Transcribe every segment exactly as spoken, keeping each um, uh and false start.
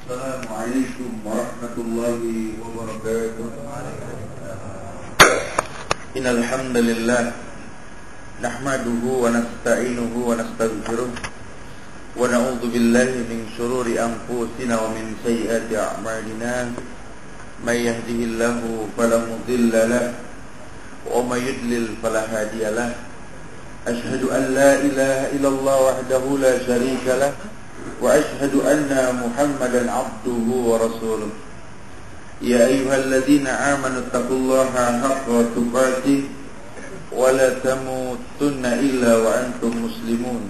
Assalamualaikum warahmatullahi wabarakatuh. Innal hamdalillah nahmaduhu wa nasta'inuhu wa nastaghfiruh wa na'udzu billahi min shururi anfusina wa min sayyiati a'malina. May yahdihillahu fala mudilla lahu wa may yudlil fala hadiya lahu. Asyhadu an la ilaha illallah wahdahu la syarika lahu wa asyhadu anna Muhammadan abduhu wa rasuluh. Ya ayyuhalladzina amanu taqullaha haqqa tuqatih wa la tamutunna illa wa antum muslimun.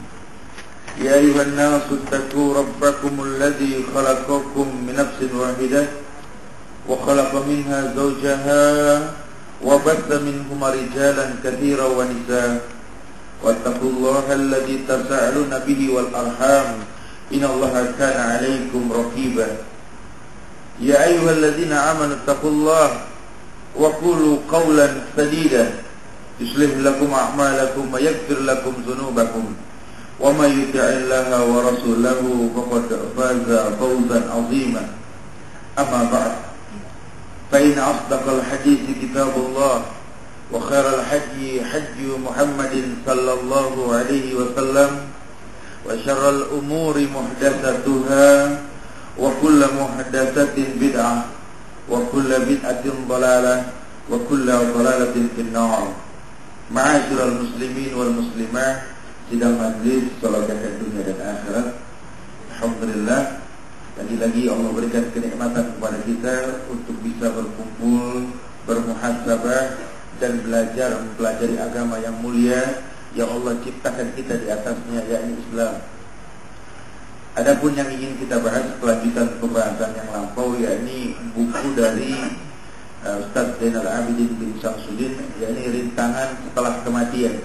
Ya ayyuhan nasu taqu rabbakumul ladzi khalaqakum min nafsin wahidah wa khalaqa minha zawjaha wa batha minhuma rijalan katsiran wa nisaa. Wattaqullaha alladzi tasaaluna bihi wal arham innallaha kana 'alaikum raqiba. Ya ayyuhalladzina amanu taqullaha wa qulu qawlan sadida yuslih lakum a'malakum wa yaghfir lakum dhunubakum wa may yuti'illaha wa rasulahu faqad faza fawzan 'azima. Amma ba'd, fa in asdaqal hadithi kitabullah wa khairal hadyi hadyu Muhammadin sallallahu alaihi wasallam wa syarral umuri muhdatsatuha wa kullu muhdatsatin bid'ah wa kullu bid'atin dhalalah wa kullu dhalalatin fin-nar. Ma'asyiral muslimin wal muslimat, sidang majlis salat dunia dan akhirat. Alhamdulillah, lagi-lagi Allah berikan kenikmatan kepada kita untuk bisa berkumpul, bermuhasabah dan belajar mempelajari agama yang mulia yang Allah ciptakan kita di atasnya, yakni Islam. Adapun yang ingin kita bahas kelanjutan pembahasan yang lampau, yakni buku dari uh, Ustaz Zainal Abidin bin Samsudin, yakni Rintangan Setelah Kematian.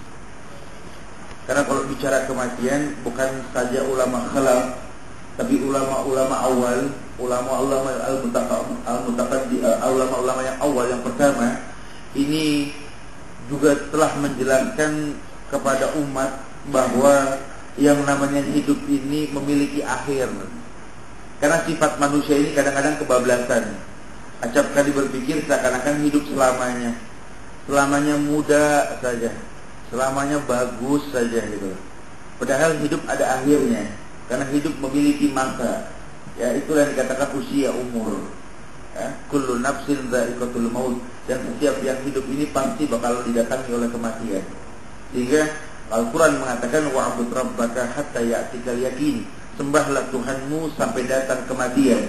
Karena kalau bicara kematian bukan saja ulama khalaf, tapi ulama-ulama awal, ulama-ulama al-mutaqaddim, ulama-ulama yang awal yang pertama ini juga telah menjelaskan kepada umat bahwa yang namanya hidup ini memiliki akhir. Karena sifat manusia ini kadang-kadang kebablasan. Acap kali berpikir seakan-akan hidup selamanya, selamanya muda saja, selamanya bagus saja gitu. Padahal hidup ada akhirnya. Karena hidup memiliki masa. Ya, itulah yang dikatakan usia, umur. Ya, kullu nafsin dha'iqatul maut, dan setiap yang hidup ini pasti bakal didatangi oleh kematian. Sehingga Al-Quran mengatakan wa'bud rabbaka hatta ya'tikal yakin, sembahlah Tuhanmu sampai datang kematian.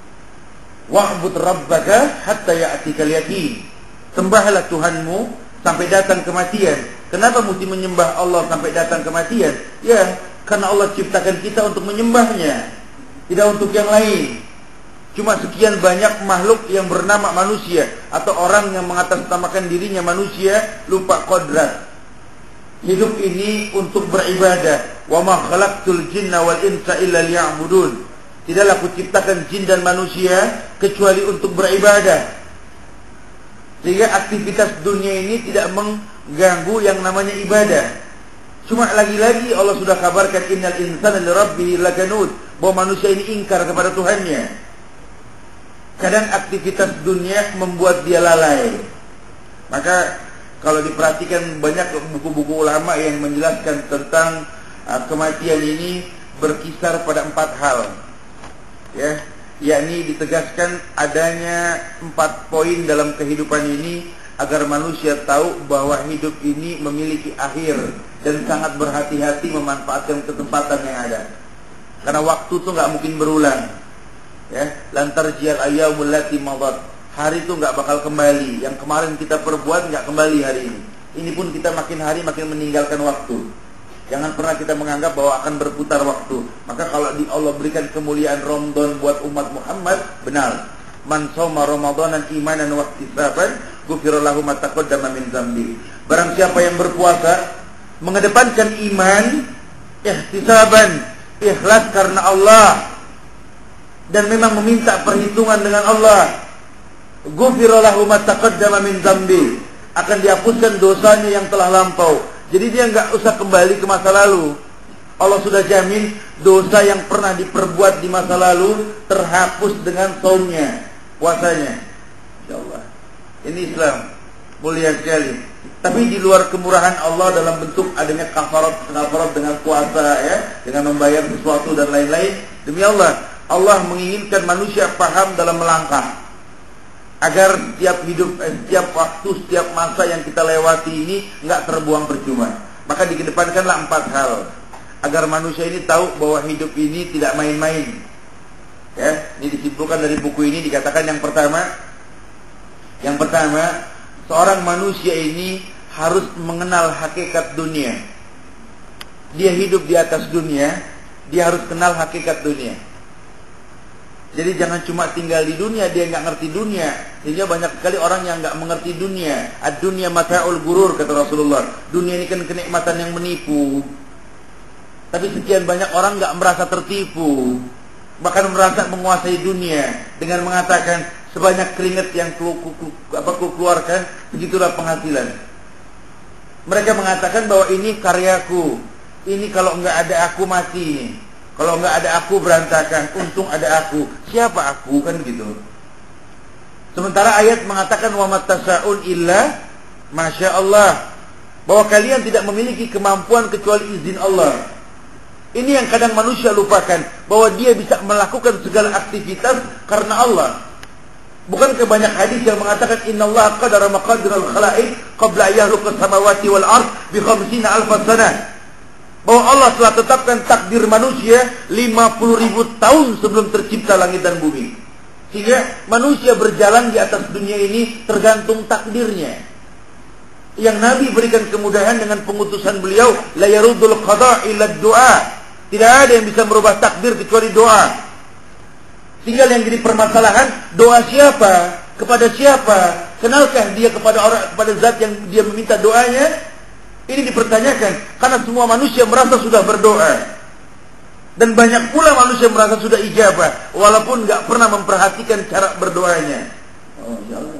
Wa'bud rabbaka hatta ya'tikal yakin, sembahlah Tuhanmu sampai datang kematian. Kenapa mesti menyembah Allah sampai datang kematian? Ya, karena Allah ciptakan kita untuk menyembahnya, tidak untuk yang lain. Cuma sekian banyak makhluk yang bernama manusia atau orang yang mengatasnamakan dirinya manusia lupa kodrat. Hidup ini untuk beribadah. Wa ma khalaqtul jinna wal insa illa liya'budun. Tidaklah aku ciptakan jin dan manusia kecuali untuk beribadah. Sehingga aktivitas dunia ini tidak mengganggu yang namanya ibadah. Cuma lagi-lagi Allah sudah kabarkan innal insana lirabbihi lakanud, bahwa manusia ini ingkar kepada Tuhannya. Kadang aktivitas dunia membuat dia lalai. Maka kalau diperhatikan banyak buku-buku ulama yang menjelaskan tentang uh, kematian ini berkisar pada empat hal. Ya, yakni ditegaskan adanya empat poin dalam kehidupan ini agar manusia tahu bahwa hidup ini memiliki akhir dan sangat berhati-hati memanfaatkan kesempatan yang ada. Karena waktu itu nggak mungkin berulang. Ya, lantar jial ayyamul lati madat, hari itu nggak bakal kembali. Yang kemarin kita perbuat nggak kembali hari ini. Ini pun kita makin hari makin meninggalkan waktu. Jangan pernah kita menganggap bahwa akan berputar waktu. Maka kalau di Allah berikan kemuliaan Ramadan buat umat Muhammad, benar. Man shoma ramadanan imanan wa ihtisaban ghufira lahu ma taqaddama min dzambi. Barang siapa yang berpuasa mengedepankan iman, ihtisaban, ikhlas karena Allah, dan memang meminta perhitungan dengan Allah, ghufira lahu ma taqaddama min dzambi, akan dihapuskan dosanya yang telah lampau. Jadi dia enggak usah kembali ke masa lalu. Allah sudah jamin dosa yang pernah diperbuat di masa lalu terhapus dengan saumnya, puasanya. Insyaallah. Ini Islam mulia sekali. Tapi di luar kemurahan Allah dalam bentuk adanya kafarat, kafarat dengan puasa ya, dengan membayar sesuatu dan lain-lain. Demi Allah, Allah menginginkan manusia paham dalam melangkah agar setiap hidup, eh, setiap waktu, setiap masa yang kita lewati ini enggak terbuang percuma. Maka dikedepankanlah empat hal agar manusia ini tahu bahwa hidup ini tidak main-main. Ya, ini disimpulkan dari buku ini, dikatakan yang pertama, yang pertama, seorang manusia ini harus mengenal hakikat dunia. Dia hidup di atas dunia, dia harus kenal hakikat dunia. Jadi jangan cuma tinggal di dunia, dia nggak ngerti dunia. Sehingga banyak sekali orang yang nggak mengerti dunia. Ad-dunya mata'ul gurur, kata Rasulullah. Dunia ini kan kenikmatan yang menipu. Tapi sekian banyak orang nggak merasa tertipu, bahkan merasa menguasai dunia dengan mengatakan sebanyak keringat yang ku, ku, ku, apa, ku keluarkan, begitulah penghasilan. Mereka mengatakan bahwa ini karyaku, ini kalau nggak ada aku mati, kalau nggak ada aku berantakan, untung ada aku. Siapa aku, kan gitu. Sementara ayat mengatakan wa matasa'un illa masya Allah, bahwa kalian tidak memiliki kemampuan kecuali izin Allah. Ini yang kadang manusia lupakan, bahwa dia bisa melakukan segala aktivitas karena Allah. Bukankah banyak hadis yang mengatakan innallaha qadara maqadiral khalaiq qabla yakhluqas samawati wal ard bi khamsina alf sanah. Bahwa Allah telah tetapkan takdir manusia lima puluh ribu tahun sebelum tercipta langit dan bumi. Sehingga manusia berjalan di atas dunia ini tergantung takdirnya. Yang Nabi berikan kemudahan dengan pengutusan beliau, la yarudul qada illa du'a. Tidak ada yang bisa merubah takdir kecuali doa. Tinggal yang jadi permasalahan, doa siapa? Kepada siapa? Kenalkah dia kepada orang, kepada zat yang dia meminta doanya? Ini dipertanyakan karena semua manusia merasa sudah berdoa. Dan banyak pula manusia merasa sudah ijabah walaupun enggak pernah memperhatikan cara berdoanya. Oh, ya Allah.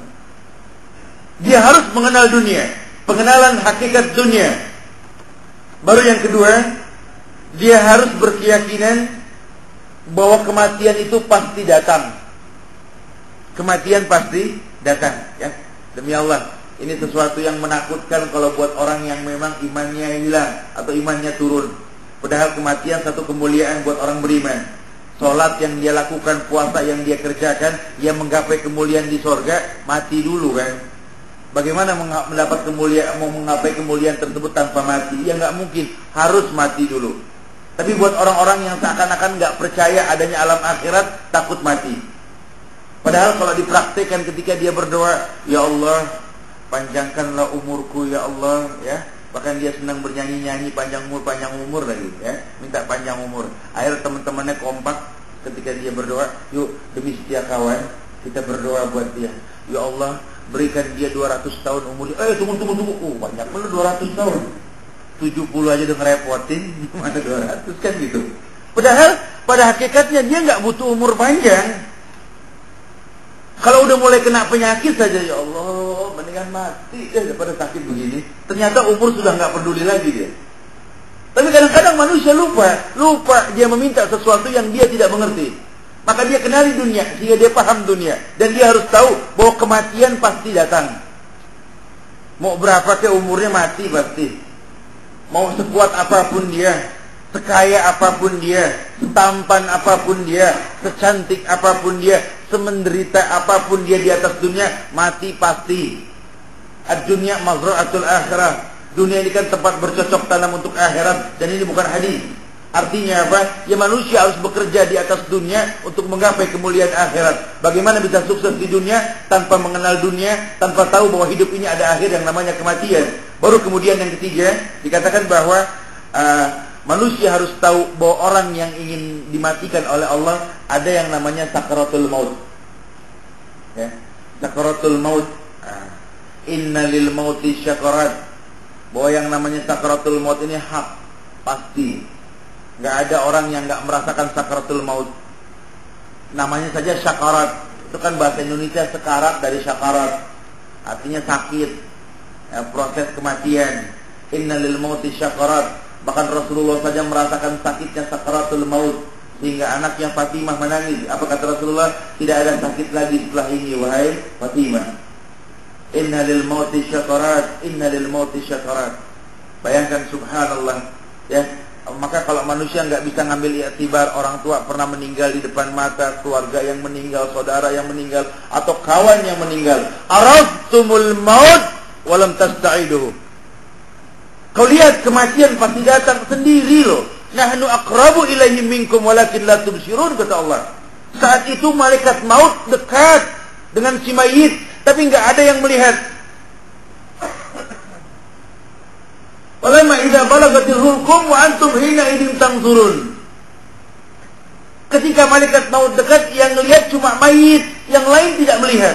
Dia harus mengenal dunia, pengenalan hakikat dunia. Baru yang kedua, dia harus berkeyakinan bahwa kematian itu pasti datang. Kematian pasti datang, ya. Demi Allah, ini sesuatu yang menakutkan kalau buat orang yang memang imannya hilang atau imannya turun. Padahal kematian satu kemuliaan buat orang beriman. Salat yang dia lakukan, puasa yang dia kerjakan, dia menggapai kemuliaan di sorga, mati dulu kan. Bagaimana mendapat kemuliaan, mau menggapai kemuliaan tersebut tanpa mati? Ya nggak mungkin, harus mati dulu. Tapi buat orang-orang yang seakan-akan nggak percaya adanya alam akhirat, takut mati. Padahal kalau dipraktikkan ketika dia berdoa, ya Allah, panjangkanlah umurku ya Allah, ya. Bahkan dia senang bernyanyi-nyanyi panjang umur, panjang umur lagi, ya. Minta panjang umur. Akhirnya teman-temannya kompak ketika dia berdoa, yuk demi setia kawan, kita berdoa buat dia. Ya Allah, berikan dia dua ratus tahun umurnya. Eh, tunggu, tunggu, tunggu. Oh, banyak benar dua ratus tahun. tujuh puluh aja udah ngerepotin, gimana dua ratus kan gitu. Padahal pada hakikatnya dia nggak butuh umur panjang. Kalau udah mulai kena penyakit saja, ya Allah, mendingan mati ya daripada sakit begini. Ternyata umur sudah nggak peduli lagi dia. Tapi kadang-kadang manusia lupa, lupa dia meminta sesuatu yang dia tidak mengerti. Maka dia kenali dunia, sehingga dia paham dunia. Dan dia harus tahu bahwa kematian pasti datang. Mau berapa ke umurnya mati pasti. Mau sekuat apapun dia, sekaya apapun dia, setampan apapun dia, secantik apapun dia, semenderita apapun dia di atas dunia, mati pasti. Ad-dunya mazra'atul akhirah. Dunia ini kan tempat bercocok tanam untuk akhirat. Dan ini bukan hadis. Artinya apa? Ya manusia harus bekerja di atas dunia untuk menggapai kemuliaan akhirat. Bagaimana bisa sukses di dunia tanpa mengenal dunia, tanpa tahu bahwa hidup ini ada akhir yang namanya kematian. Baru kemudian yang ketiga, dikatakan bahwa uh, manusia harus tahu bahwa orang yang ingin dimatikan oleh Allah ada yang namanya sakaratul maut. Ya, sakaratul maut. Uh, Inna lil mauti syakarat. Bahwa yang namanya sakaratul maut ini hak, pasti. Gak ada orang yang gak merasakan sakaratul maut. Namanya saja syakarat. Itu kan bahasa Indonesia sekarat dari syakarat. Artinya sakit, ya, proses kematian. Inna lil mauti syakarat. Bahkan Rasulullah saja merasakan sakitnya sakaratul maut, sehingga anaknya Fatimah menangis. Apa kata Rasulullah? Tidak ada sakit lagi setelah ini, wahai Fatimah. Inna lil mauti syakarat, inna lil mauti syakarat. Bayangkan, subhanallah, ya. Maka kalau manusia nggak bisa ngambil iktibar orang tua pernah meninggal di depan mata, keluarga yang meninggal, saudara yang meninggal, atau kawan yang meninggal, araftumul maut walam tasta'iduhu. Kau lihat kematian pasti datang sendiri loh. Nahnu aqrabu ilaihi minkum walakin la tubsirun, kata Allah. Saat itu malaikat maut dekat dengan si mayit, tapi nggak ada yang melihat. Walamma idza balagatil hulqum wa antum hina idzin tanzurun. Ketika malaikat maut dekat, yang melihat cuma mayit, yang lain tidak melihat.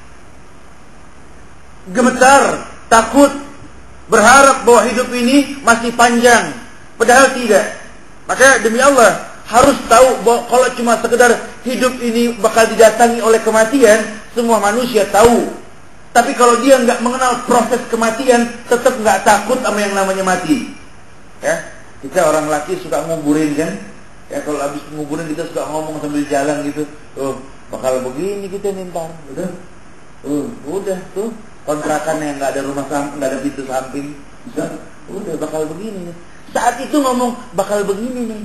Gemetar, takut, berharap bahwa hidup ini masih panjang, padahal tidak. Maka demi Allah harus tahu bahwa kalau cuma sekedar hidup ini bakal didatangi oleh kematian, semua manusia tahu. Tapi kalau dia nggak mengenal proses kematian, tetap nggak takut sama yang namanya mati. Ya, kita orang laki suka nguburin kan? Ya, kalau habis nguburin kita suka ngomong sambil jalan gitu. Oh, bakal begini kita ntar, gitu. Uh, udah tuh kontrakan yang nggak ada rumah samping, nggak ada pintu samping, bisa. Udah bakal begini nih. Saat itu ngomong bakal begini nih.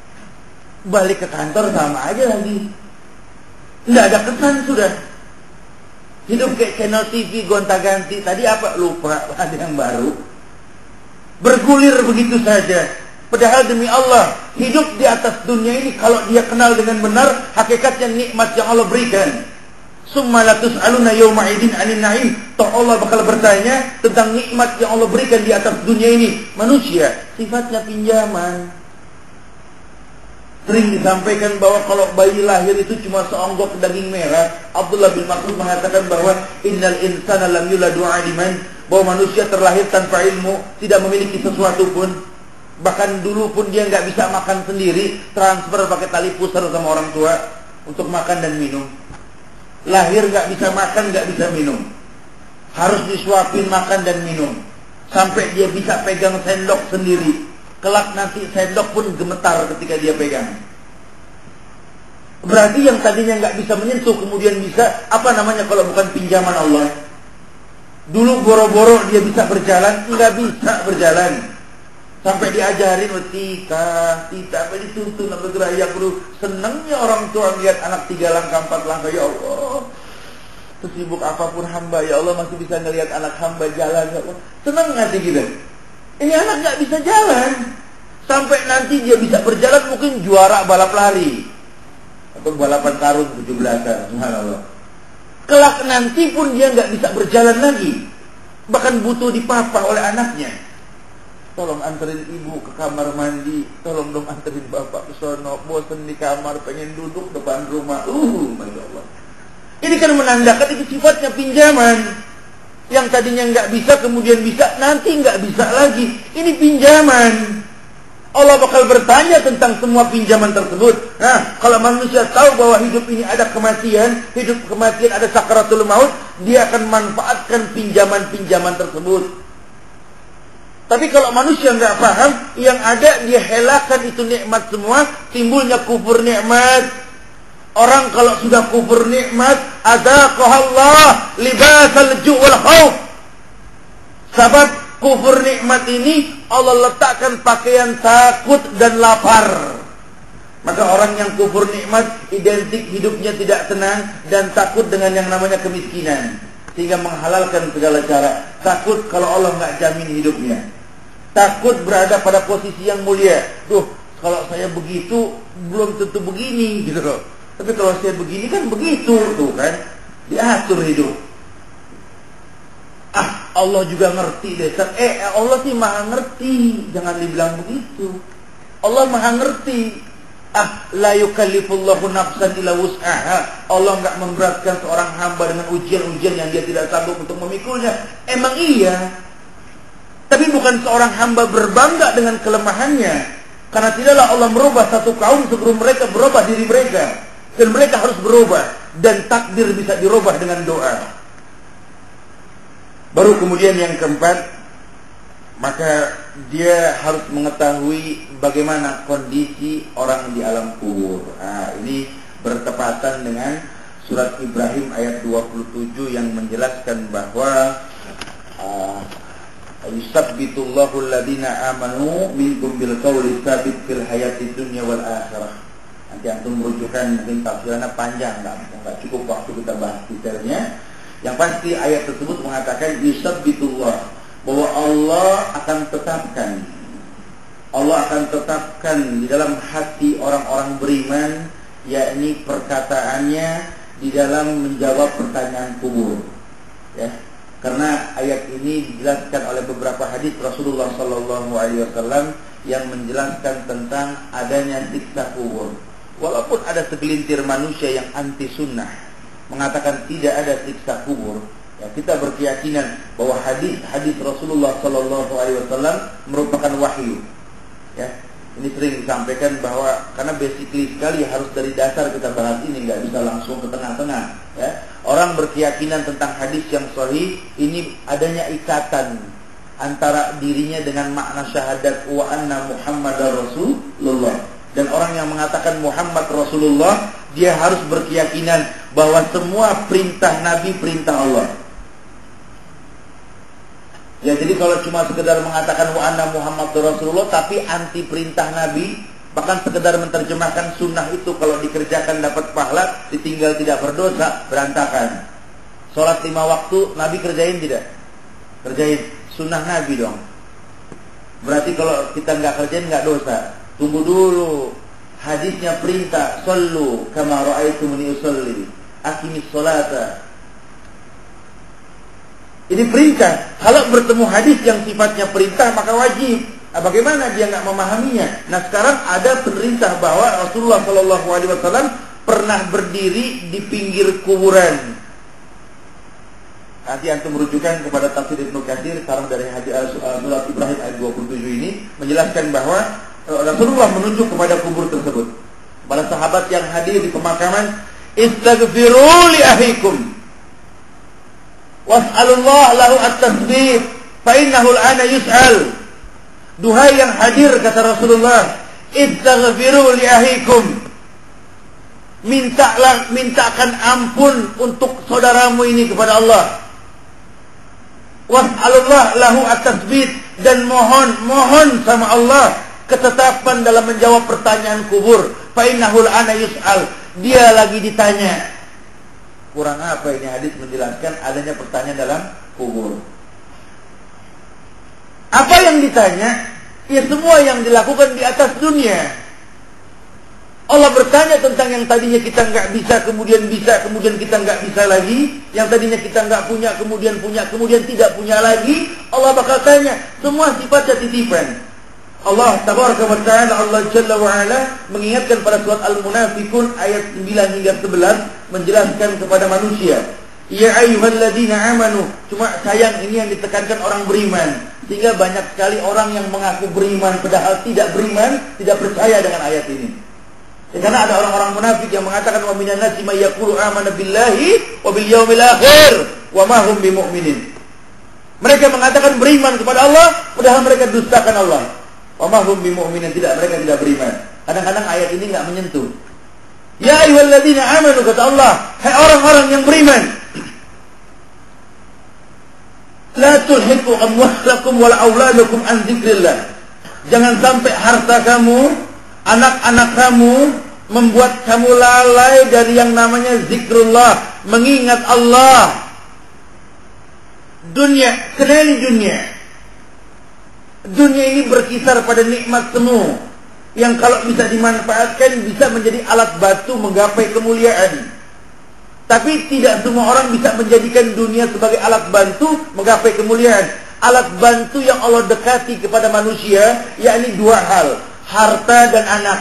Balik ke kantor sama aja lagi. Nggak ada kesan sudah. Hidup kayak channel T V gonta-ganti. Tadi apa? Lupa, ada yang baru. Bergulir begitu saja. Padahal demi Allah, hidup di atas dunia ini kalau dia kenal dengan benar hakikatnya nikmat yang Allah berikan. Summa latus'aluna yawma idin 'anil na'im. Toh Allah bakal bertanya tentang nikmat yang Allah berikan di atas dunia ini. Manusia sifatnya pinjaman. Sering disampaikan bahwa kalau bayi lahir itu cuma seonggok daging merah. Abdullah bin Mas'ud mengatakan bahwa innal insana lam yuladu 'aliman, bahwa manusia terlahir tanpa ilmu, tidak memiliki sesuatu pun. Bahkan dulu pun dia nggak bisa makan sendiri, transfer pakai tali pusar sama orang tua untuk makan dan minum. Lahir nggak bisa makan, nggak bisa minum, harus disuapin makan dan minum sampai dia bisa pegang sendok sendiri. Kelak nanti sendok pun gemetar ketika dia pegang. Berarti yang tadinya nggak bisa menyentuh kemudian bisa, apa namanya kalau bukan pinjaman Allah? Dulu boro-boro dia bisa berjalan, nggak bisa berjalan. Sampai diajarin, tika, tika, apa dituntun, apa geraya dulu. Senangnya orang tua lihat anak tiga langkah, empat langkah, ya Allah. Sesibuk apapun hamba, ya Allah masih bisa ngelihat anak hamba jalan, ya Allah. Senang nggak sih gitu? Ini anak nggak bisa jalan. Sampai nanti dia bisa berjalan mungkin juara balap lari atau balapan karung tujuh belasan, subhanallah. Kelak nanti pun dia nggak bisa berjalan lagi, bahkan butuh dipapa oleh anaknya. Tolong anterin ibu ke kamar mandi, tolong dong anterin bapak ke sono, bosen di kamar, pengen duduk depan rumah. Uh, masya Allah. Ini kan menandakan itu sifatnya pinjaman. Yang tadinya nggak bisa kemudian bisa, nanti nggak bisa lagi. Ini pinjaman. Allah bakal bertanya tentang semua pinjaman tersebut. Nah, kalau manusia tahu bahwa hidup ini ada kematian, hidup kematian ada sakaratul maut, dia akan manfaatkan pinjaman-pinjaman tersebut. Tapi kalau manusia nggak paham, yang ada dia helakan itu nikmat semua, timbulnya kufur nikmat. Orang kalau sudah kufur nikmat, adzaqahallah libasal ju' wal khauf. Sebab kufur nikmat ini Allah letakkan pakaian takut dan lapar. Maka orang yang kufur nikmat identik hidupnya tidak tenang dan takut dengan yang namanya kemiskinan, sehingga menghalalkan segala cara. Takut kalau Allah nggak jamin hidupnya. Takut berada pada posisi yang mulia. Tuh, kalau saya begitu belum tentu begini gitu loh. Tapi kalau saya begini kan begitu, tuh kan, diatur hidup. Ah, Allah juga ngerti deh. Eh, Allah sih maha ngerti. Jangan dibilang begitu. Allah maha ngerti. Ah, la yukallifullahu nafsan illa wus'aha. Allah enggak memberatkan seorang hamba dengan ujian-ujian yang dia tidak sanggup untuk memikulnya. Emang iya. Tapi bukan seorang hamba berbangga dengan kelemahannya. Karena tidaklah Allah merubah satu kaum sebelum mereka berubah diri mereka. Dan mereka harus berubah. Dan takdir bisa dirubah dengan doa. Baru kemudian yang keempat, maka dia harus mengetahui bagaimana kondisi orang di alam kubur. Nah, ini bertepatan dengan surat Ibrahim ayat dua puluh tujuh yang menjelaskan bahwa yusabbitullahu alladhina amanu minkum bil qawli tsabit fil hayati dunya wal akhirah. Nanti antum merujukan, mungkin tafsirannya panjang, enggak, enggak cukup waktu kita bahas detailnya. Yang pasti ayat tersebut mengatakan yusabbitullah, bahwa Allah akan tetapkan Allah akan tetapkan di dalam hati orang-orang beriman, yakni perkataannya di dalam menjawab pertanyaan kubur. Ya, karena ayat ini dijelaskan oleh beberapa hadis Rasulullah Sallallahu Alaihi Wasallam yang menjelaskan tentang adanya siksa kubur. Walaupun ada segelintir manusia yang anti sunnah mengatakan tidak ada siksa kubur, ya, kita berkeyakinan bahwa hadis-hadis Rasulullah Sallallahu Alaihi Wasallam merupakan wahyu. Ya, ini sering disampaikan bahwa karena basically sekali harus dari dasar kita bahas ini, nggak bisa langsung ke tengah-tengah. Ya, orang berkeyakinan tentang hadis yang sahih ini adanya ikatan antara dirinya dengan makna syahadat wa anna Muhammadar Rasulullah. Dan orang yang mengatakan Muhammad Rasulullah, dia harus berkeyakinan bahwa semua perintah Nabi perintah Allah. Ya, jadi kalau cuma sekedar mengatakan wa anna Muhammad Rasulullah tapi anti perintah Nabi, bahkan sekedar menerjemahkan sunnah itu kalau dikerjakan dapat pahala, ditinggal tidak berdosa, berantakan. Sholat lima waktu Nabi kerjain tidak? Kerjain. Sunnah Nabi dong. Berarti kalau kita nggak kerjain nggak dosa. Tunggu dulu, hadisnya perintah, sallu kama ra'aitumuni usolli, aqimis sholata. Ini perintah. Kalau bertemu hadis yang sifatnya perintah maka wajib. Nah, bagaimana dia nggak memahaminya? Nah, sekarang ada perintah bahwa Rasulullah Shallallahu Alaihi Wasallam pernah berdiri di pinggir kuburan. Nanti antum merujukan kepada tafsir Ibnu Katsir sarang dari hadis surat Ibrahim ayat dua puluh tujuh ini menjelaskan bahwa Rasulullah menunjuk kepada kubur tersebut. Para sahabat yang hadir di pemakaman, istaghfiru li ahikum was'alullah lahu at-tasbih fa innahu al-ana yus'al. Duhai yang hadir, kata Rasulullah, istaghfiru li ahikum, mintalah mintakan ampun untuk saudaramu ini kepada Allah. Was'alullah lahu at-tasbih, dan mohon mohon sama Allah ketetapan dalam menjawab pertanyaan kubur. Fa innahul ana yus'al, dia lagi ditanya. Kurang apa ini hadis menjelaskan adanya pertanyaan dalam kubur? Apa yang ditanya? Ya semua yang dilakukan di atas dunia. Allah bertanya tentang yang tadinya kita nggak bisa, kemudian bisa, kemudian kita nggak bisa lagi. Yang tadinya kita nggak punya, kemudian punya, kemudian tidak punya lagi. Allah bakal tanya. Semua sifatnya titipan. Allah tabaraka wa ta'ala, Allah Jalla wa ala mengingatkan pada surat Al-Munafiqun ayat sembilan hingga sebelas menjelaskan kepada manusia, ya ayyuhalladzina amanu. Cuma sayang ini yang ditekankan orang beriman, sehingga banyak sekali orang yang mengaku beriman padahal tidak beriman, tidak percaya dengan ayat ini. Ya, karena ada orang-orang munafik yang mengatakan wa minan nasi may yaqulu amana billahi wa bil yaumil akhir wa ma hum bimu'minin. Mereka mengatakan beriman kepada Allah padahal mereka dustakan Allah. Wa ma hum bimu'minin, tidak, mereka tidak beriman. Kadang-kadang ayat ini enggak menyentuh. Ya ayyuhalladzina amanu, kata Allah, hai orang-orang yang beriman, la tulhiqu amwalakum wal auladukum an dzikrillah. Jangan sampai harta kamu, anak-anak kamu membuat kamu lalai dari yang namanya zikrullah, mengingat Allah. Dunia, kenali dunia. Dunia ini berkisar pada nikmat semu yang kalau bisa dimanfaatkan bisa menjadi alat batu menggapai kemuliaan. Tapi tidak semua orang bisa menjadikan dunia sebagai alat bantu menggapai kemuliaan. Alat bantu yang Allah dekati kepada manusia yakni dua hal, harta dan anak.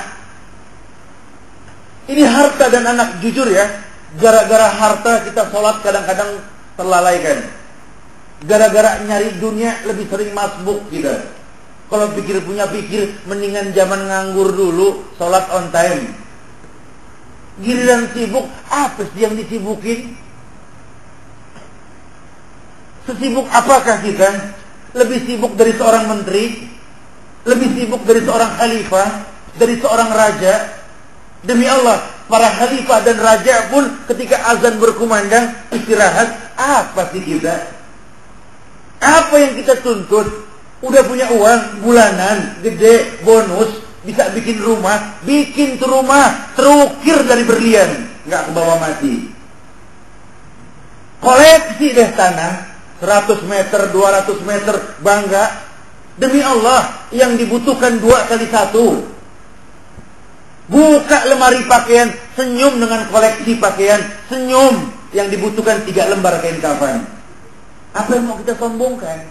Ini harta dan anak, jujur ya, gara-gara harta kita sholat kadang-kadang terlalaikan. Gara-gara nyari dunia lebih sering masbuk kita. Kalau pikir punya pikir, mendingan zaman nganggur dulu, sholat on time. Giliran sibuk, apa sih yang disibukin? Sesibuk apakah kita? Lebih sibuk dari seorang menteri? lebih sibuk dari seorang khalifah, dari seorang raja. Demi Allah, para khalifah dan raja pun ketika azan berkumandang istirahat. Apa sih kita? Apa yang kita tuntut? Udah punya uang bulanan gede, bonus, bisa bikin rumah, bikin tuh rumah terukir dari berlian, nggak kebawa mati. Koleksi deh tanah seratus meter, dua ratus meter, bangga. Demi Allah, yang dibutuhkan dua kali satu. Buka lemari pakaian, senyum dengan koleksi pakaian, senyum. Yang dibutuhkan tiga lembar kain kafan. Apa yang mau kita sombongkan?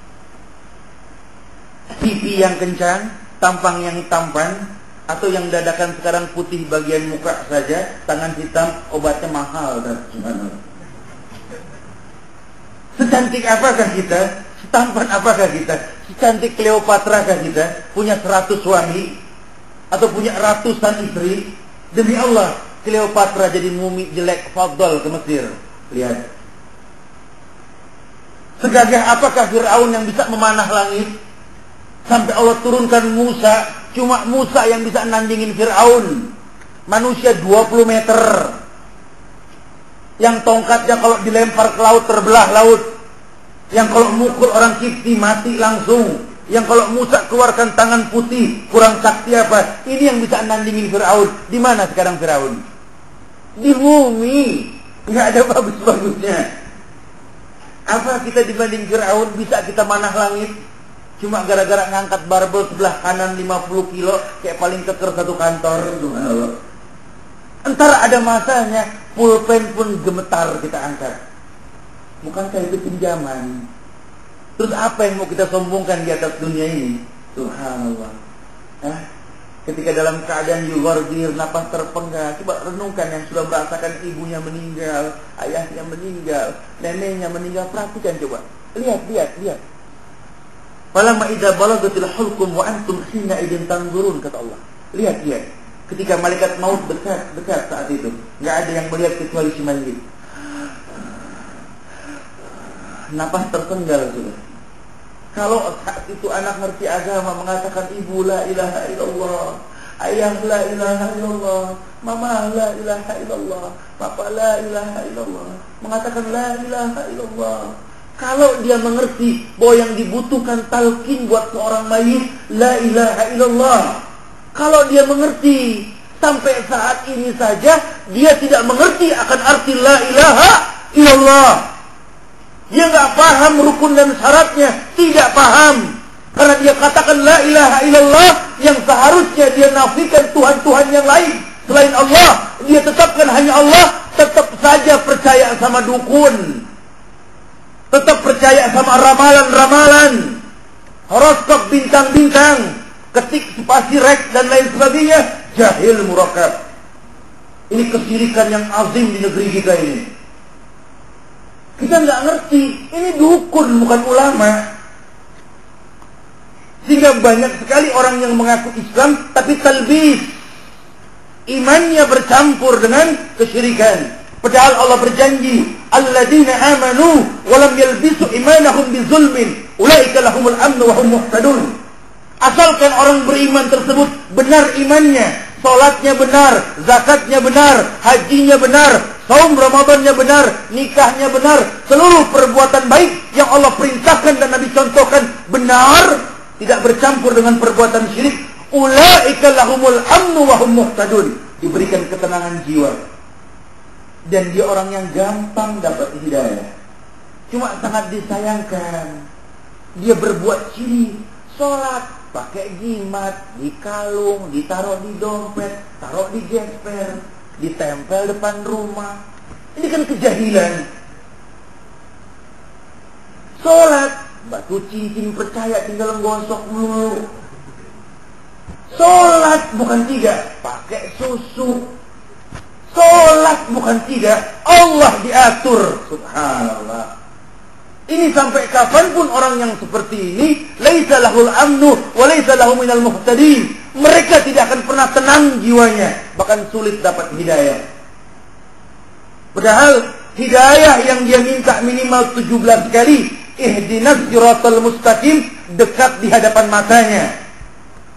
Pipi yang kencang, tampang yang tampan, atau yang dadakan sekarang putih bagian muka saja, tangan hitam, obatnya mahal dan gimana? Secantik apakah kita? Setampan apakah kita? Secantik Cleopatra kah kita? Punya seratus suami atau punya ratusan istri? Demi Allah, Cleopatra jadi mumi jelek fadl ke Mesir. Lihat. Segagah apakah Fir'aun yang bisa memanah langit? Sampai Allah turunkan Musa, cuma Musa yang bisa nandingin Fir'aun. Manusia dua puluh meter. Yang tongkatnya kalau dilempar ke laut terbelah laut. Yang kalau mukul orang Kipti mati langsung. Yang kalau Musa keluarkan tangan putih, kurang sakti apa? Ini yang bisa nandingin Fir'aun. Di mana sekarang Fir'aun? Di bumi. Nggak ada bagus-bagusnya. Apa kita dibanding Fir'aun? Bisa kita manah langit? Cuma gara-gara ngangkat barbel sebelah kanan lima puluh kilo, kayak paling keker satu kantor. Entar ada masanya pulpen pun gemetar kita angkat. Bukankah itu pinjaman? Terus apa yang mau kita sombongkan di atas dunia ini? Subhanallah. Hah? Ketika dalam keadaan yughorgir, napas terpenggal, coba renungkan yang sudah merasakan ibunya meninggal, ayahnya meninggal, neneknya meninggal. Perhatikan coba. Lihat, lihat, lihat. Falamma idza balagatil hulqum wa antum hina idin tanzurun, kata Allah. Lihat, lihat. Ketika malaikat maut dekat, dekat saat itu, enggak ada yang melihat kecuali si mayit. Napas terpenggal sudah. Kalau saat itu anak ngerti agama mengatakan ibu la ilaha illallah, ayah la ilaha illallah, mama la ilaha illallah, papa la ilaha illallah, mengatakan la ilaha illallah. Kalau dia mengerti bahwa yang dibutuhkan talqin buat seorang mayit la ilaha illallah. Kalau dia mengerti, sampai saat ini saja dia tidak mengerti akan arti la ilaha illallah. Dia nggak paham rukun dan syaratnya, tidak paham. Karena dia katakan la ilaha illallah, yang seharusnya dia nafikan Tuhan-Tuhan yang lain selain Allah. Dia tetapkan hanya Allah, tetap saja percaya sama dukun. Tetap percaya sama ramalan-ramalan, horoskop bintang-bintang, ketik spasi rek dan lain sebagainya. Jahil murakkab. Ini kesyirikan yang azim di negeri kita ini. Kita nggak ngerti, ini dukun bukan ulama. Sehingga banyak sekali orang yang mengaku Islam tapi talbis, imannya bercampur dengan kesyirikan. Padahal Allah berjanji, alladzina amanu wa lam yalbisu imanahum bizulmin, ulaika lahumul amnu wa hum muhtadun. Asalkan orang beriman tersebut benar imannya, salatnya benar, zakatnya benar, hajinya benar, saum Ramadannya benar, nikahnya benar, seluruh perbuatan baik yang Allah perintahkan dan Nabi contohkan benar, tidak bercampur dengan perbuatan syirik, ulaika lahumul amnu wa hum muhtadun. Diberikan ketenangan jiwa. Dan dia orang yang gampang dapat hidayah. Cuma sangat disayangkan, dia berbuat ciri, sholat pakai jimat, dikalung, ditaruh di dompet, taruh di gesper, ditempel depan rumah. Ini kan kejahilan. Sholat batu cincin percaya tinggal menggosok melulu. Sholat bukan tiga, pakai susu. Sholat bukan tiga, Allah diatur. Subhanallah. Ini sampai kapanpun orang yang seperti ini, laisa lahul amnu wa laisa lahu minal muhtadin. Mereka tidak akan pernah tenang jiwanya, bahkan sulit dapat hidayah. Padahal hidayah yang dia minta minimal tujuh belas kali, ihdinas siratal mustaqim, dekat di hadapan matanya.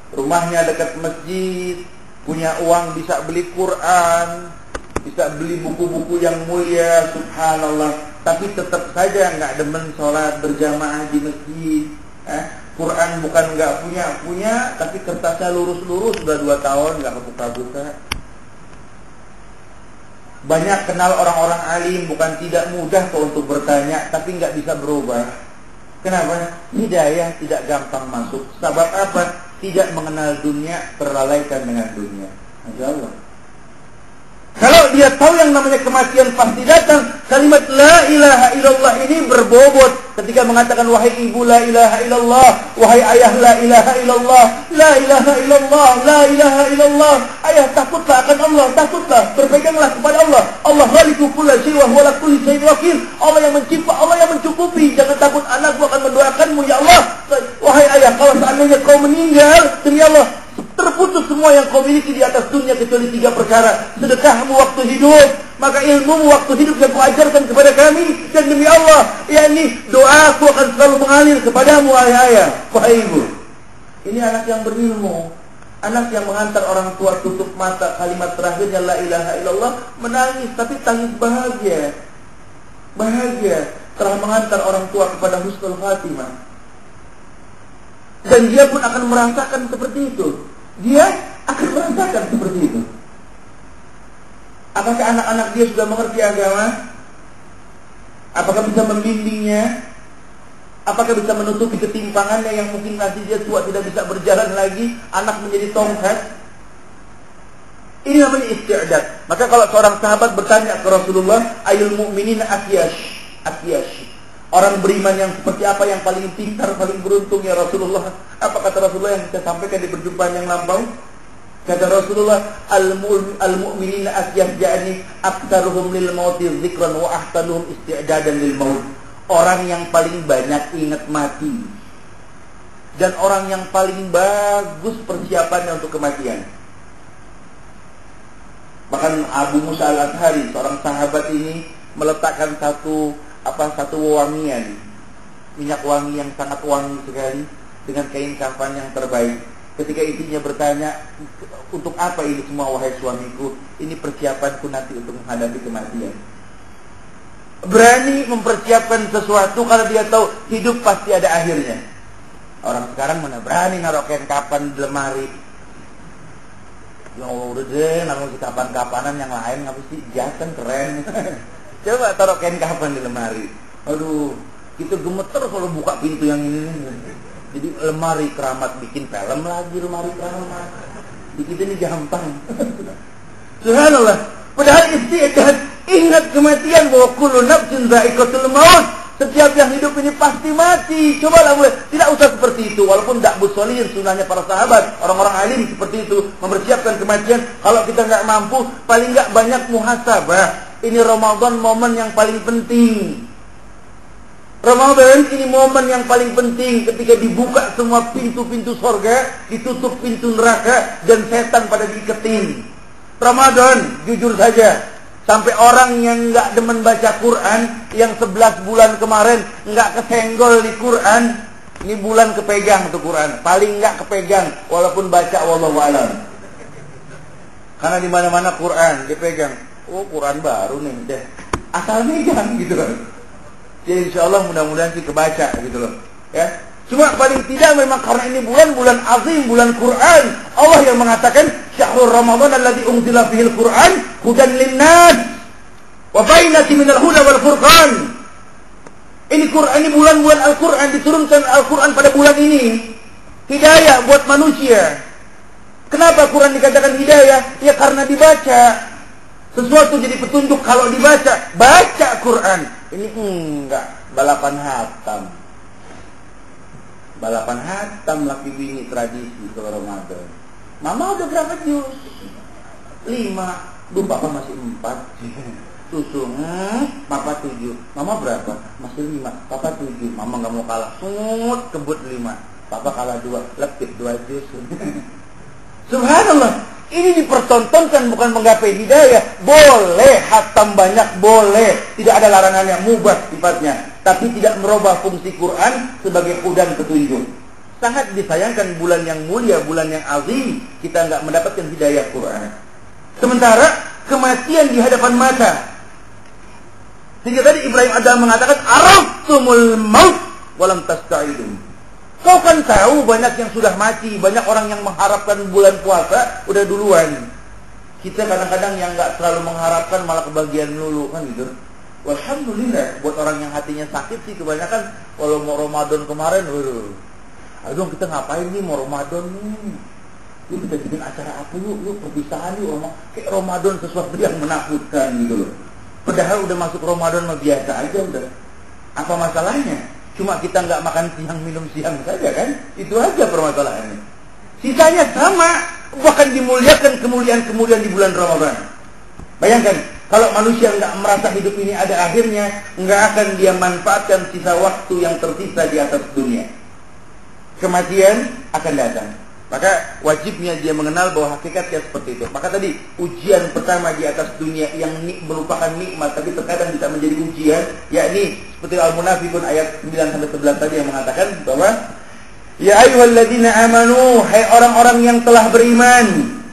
rumahnya dekat masjid, punya uang bisa beli Quran, bisa beli buku-buku yang mulia, subhanallah, tapi tetap saja nggak demen sholat berjamaah di masjid. Eh, Quran bukan nggak punya, punya, tapi kertasnya lurus-lurus, sudah dua tahun nggak kebuka-buka. Banyak kenal orang-orang alim, bukan tidak mudah kok untuk bertanya, tapi nggak bisa berubah. Kenapa? Hidayah tidak gampang masuk. Sebab apa? Tidak mengenal dunia, terlalaikan dengan dunia. Masya Allah. Kalau dia tahu yang namanya kematian pasti datang, kalimat la ilaha illallah ini berbobot ketika mengatakan wahai ibu la ilaha illallah, wahai ayah la ilaha illallah, la ilaha illallah, la ilaha illallah. Ayah, takutlah akan Allah, takutlah, berpeganglah kepada Allah. Allah khaliqu kulla syai' wa huwa ala kulli syai'in wakil. Allah yang mencipta, Allah yang mencukupi. Jangan takut, anakku akan mendoakanmu ya Allah. Wahai ayah, kalau seandainya kau meninggal, demi Allah, terputus semua yang kau miliki di atas dunia kecuali tiga perkara. Sedekahmu waktu hidup, maka ilmumu waktu hidup yang kau ajarkan kepada kami. Dan demi Allah, yakni doaku akan selalu mengalir kepadamu wahai ayah, wahai ibu. Ini anak yang berilmu, anak yang mengantar orang tua tutup mata, kalimat terakhirnya la ilaha illallah, menangis tapi tangis bahagia. Bahagia telah mengantar orang tua kepada husnul khatimah. Dan dia pun akan merasakan seperti itu. Dia akan merasakan seperti itu. Apakah anak-anak dia sudah mengerti agama? Apakah bisa membimbingnya? Apakah bisa menutupi ketimpangannya yang mungkin nanti dia tua tidak bisa berjalan lagi, anak menjadi tongkat? Ini namanya isti'dad. Maka kalau seorang sahabat bertanya ke Rasulullah, ayul mu'minina asyash, asyash. Orang beriman yang seperti apa yang paling pintar, paling beruntung ya Rasulullah? Apa kata Rasulullah yang kita sampaikan di perjumpaan yang lampau? Kata Rasulullah, al-mu'minina asyash ja'ani aktaruhum lil mauti dzikran wa ahsanuhum isti'dadan lil maut. Orang yang paling banyak ingat mati dan orang yang paling bagus persiapannya untuk kematian. Bahkan Abu Musa al-Ash'ari, seorang sahabat ini meletakkan satu apa satu wangian, minyak wangi yang sangat wangi sekali dengan kain kafan yang terbaik. Ketika istrinya bertanya, untuk apa ini semua wahai suamiku? Ini persiapanku nanti untuk menghadapi kematian. Berani mempersiapkan sesuatu kalau dia tahu hidup pasti ada akhirnya. Orang sekarang mana berani naruh kain kapan di lemari. Ya Allah, udah deh, naruh si kapan-kapanan yang lain ngapa sih? Jasan keren. Coba taruh kain kapan di lemari. Aduh, kita gemeter kalau buka pintu yang ini. Jadi lemari keramat, bikin film lagi lemari keramat. Di kita ini gampang. Subhanallah. Padahal isti'dad, ingat kematian, bahwa kullu nafsin dha'iqatul maut. Setiap yang hidup ini pasti mati. Cobalah mulai, tidak usah seperti itu. Walaupun da'bus sholihin, sunnahnya para sahabat, orang-orang alim seperti itu, mempersiapkan kematian. Kalau kita nggak mampu, paling nggak banyak muhasabah. Ini Ramadan momen yang paling penting. Ramadan ini momen yang paling penting ketika dibuka semua pintu-pintu surga, ditutup pintu neraka, dan setan pada diiketin. Ramadan, jujur saja, sampai orang yang nggak demen baca Quran, yang sebelas bulan kemarin nggak kesenggol di Quran, ini bulan kepegang tuh Quran, paling nggak kepegang, walaupun baca wallahu a'lam. Karena di mana-mana Quran dipegang, oh Quran baru nih, deh, asal megang gitu kan. Jadi insya Allah mudah-mudahan sih kebaca gitu loh, ya. Cuma paling tidak memang karena ini bulan-bulan azim, bulan Quran. Allah yang mengatakan syahrul Ramadan alladzi unzila fihil Quran hudan linnas wa bainatin minal huda wal furqan. Ini Quran, ini bulan-bulan Al-Quran, diturunkan Al-Quran pada bulan ini. Hidayah buat manusia. Kenapa Quran dikatakan hidayah? Ya karena dibaca. Sesuatu jadi petunjuk kalau dibaca. Baca Quran. Ini enggak balapan hatam. Balapan hatam laki bini tradisi kalau Ramadan. Mama udah berapa juz? Lima. Bu, papa masih empat. Susu, hmm, papa tujuh. Mama berapa? Masih lima. Papa tujuh. Mama gak mau kalah. Sumut, kebut lima. Papa kalah dua. Lepit dua juz. Subhanallah. Ini dipertontonkan bukan menggapai hidayah. Boleh hatam banyak, boleh. Tidak ada larangan yang mubah sifatnya. Tapi tidak merubah fungsi Quran sebagai hudan petunjuk. Sangat disayangkan bulan yang mulia, bulan yang azim, kita nggak mendapatkan hidayah Quran. Sementara kematian di hadapan mata. Sehingga tadi Ibrahim Adham mengatakan, araftumul maut walam tasta'idun. Kau kan tahu banyak yang sudah mati, banyak orang yang mengharapkan bulan puasa udah duluan. Kita kadang-kadang yang nggak terlalu mengharapkan malah kebagian dulu kan gitu. Alhamdulillah, buat orang yang hatinya sakit sih kebanyakan kalau mau Ramadan kemarin, waduh, ayo dong kita ngapain nih mau Ramadan nih? Yuk kita bikin acara apa yuk, yuk perpisahan yuk, kayak Ramadan sesuatu yang menakutkan gitu loh. Padahal udah masuk Ramadan mah biasa aja udah. Apa masalahnya? Cuma kita nggak makan siang minum siang saja kan? Itu aja permasalahannya. Sisanya sama, bahkan dimuliakan kemuliaan-kemuliaan di bulan Ramadan. Bayangkan, kalau manusia nggak merasa hidup ini ada akhirnya, nggak akan dia manfaatkan sisa waktu yang tersisa di atas dunia. Kematian akan datang. Maka wajibnya dia mengenal bahwa hakikatnya seperti itu. Maka tadi ujian pertama di atas dunia yang merupakan nikmat, tapi terkadang bisa menjadi ujian, yakni seperti Al-Munafiqun ayat sembilan sampai sebelas tadi yang mengatakan bahwa ya ayyuhalladzina amanu, hai orang-orang yang telah beriman,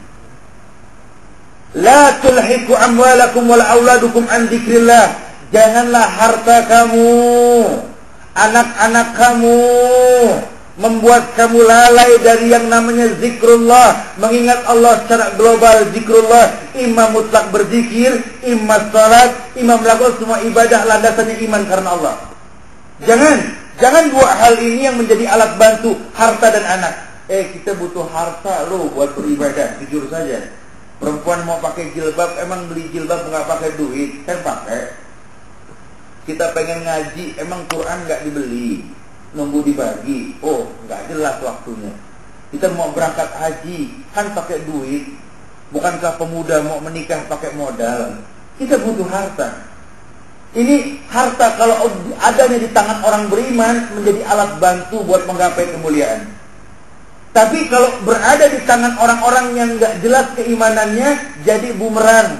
la tulhiku amwalakum wal auladukum an dzikrillah. Janganlah harta kamu, anak-anak kamu membuat kamu lalai dari yang namanya zikrullah, mengingat Allah secara global. Zikrullah imam mutlak berzikir, imam salat, imam melakukan semua ibadah landasannya iman karena Allah. Jangan Jangan dua hal ini yang menjadi alat bantu, harta dan anak. Eh kita butuh harta loh buat beribadah, jujur saja. Perempuan mau pakai jilbab, emang beli jilbab nggak pakai duit? Kan pakai. Kita pengen ngaji, emang Quran nggak dibeli, nunggu dibagi. Oh nggak jelas waktunya. Kita mau berangkat haji, kan pakai duit. Bukankah pemuda mau menikah pakai modal? Kita butuh harta. Ini harta kalau adanya di tangan orang beriman menjadi alat bantu buat menggapai kemuliaan. Tapi kalau berada di tangan orang-orang yang nggak jelas keimanannya, jadi bumerang.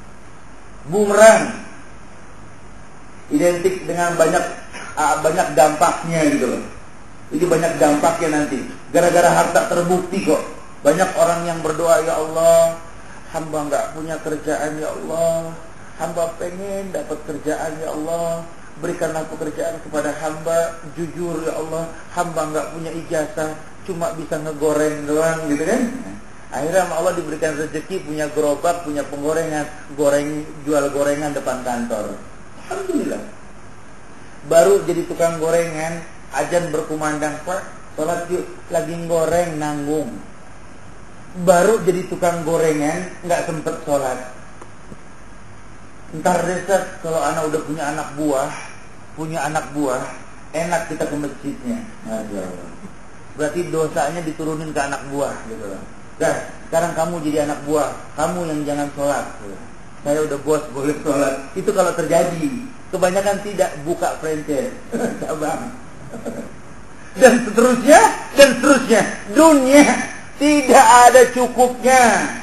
Bumerang. Identik dengan banyak uh, banyak dampaknya gitu loh. Jadi banyak dampaknya nanti. Gara-gara harta terbukti kok. Banyak orang yang berdoa, ya Allah, hamba nggak punya kerjaan, ya Allah. Hamba pengen dapat kerjaan, ya Allah. Berikanlah pekerjaan kepada hamba. Jujur, ya Allah, hamba nggak punya ijazah, cuma bisa ngegoreng doang gitu kan. Akhirnya sama Allah diberikan rezeki, punya gerobak, punya penggorengan, goreng, jual gorengan depan kantor. Alhamdulillah. Baru jadi tukang gorengan, azan berkumandang, Pak, sholat yuk, lagi goreng nanggung. Baru jadi tukang gorengan, nggak sempet sholat. Ntar resep kalau anak udah punya anak buah, punya anak buah, enak kita ke masjidnya. Aduh. Berarti dosanya diturunin ke anak buah gitu. Dah, sekarang kamu jadi anak buah, kamu yang jangan sholat. Saya udah bos, boleh sholat. Itu kalau terjadi. Kebanyakan tidak, buka franchise cabang. Dan seterusnya, dan seterusnya. Dunia tidak ada cukupnya.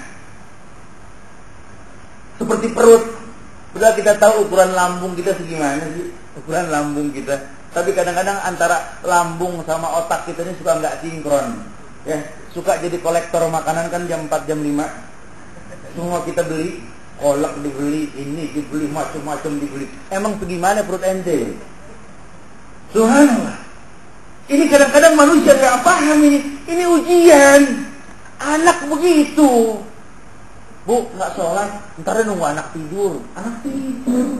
Seperti perut. Sudah kita tahu ukuran lambung kita segimana sih, ukuran lambung kita. Tapi kadang-kadang antara lambung sama otak kita ini suka nggak sinkron. Ya, suka jadi kolektor makanan kan jam empat, jam lima. Semua kita beli, kolak dibeli, ini dibeli, macam-macam dibeli. Emang segimana perut ente? Subhanallah. Ini kadang-kadang manusia nggak paham ini. Ini ujian. Anak begitu. Bu, nggak sholat, ntar nunggu anak tidur. Anak tidur.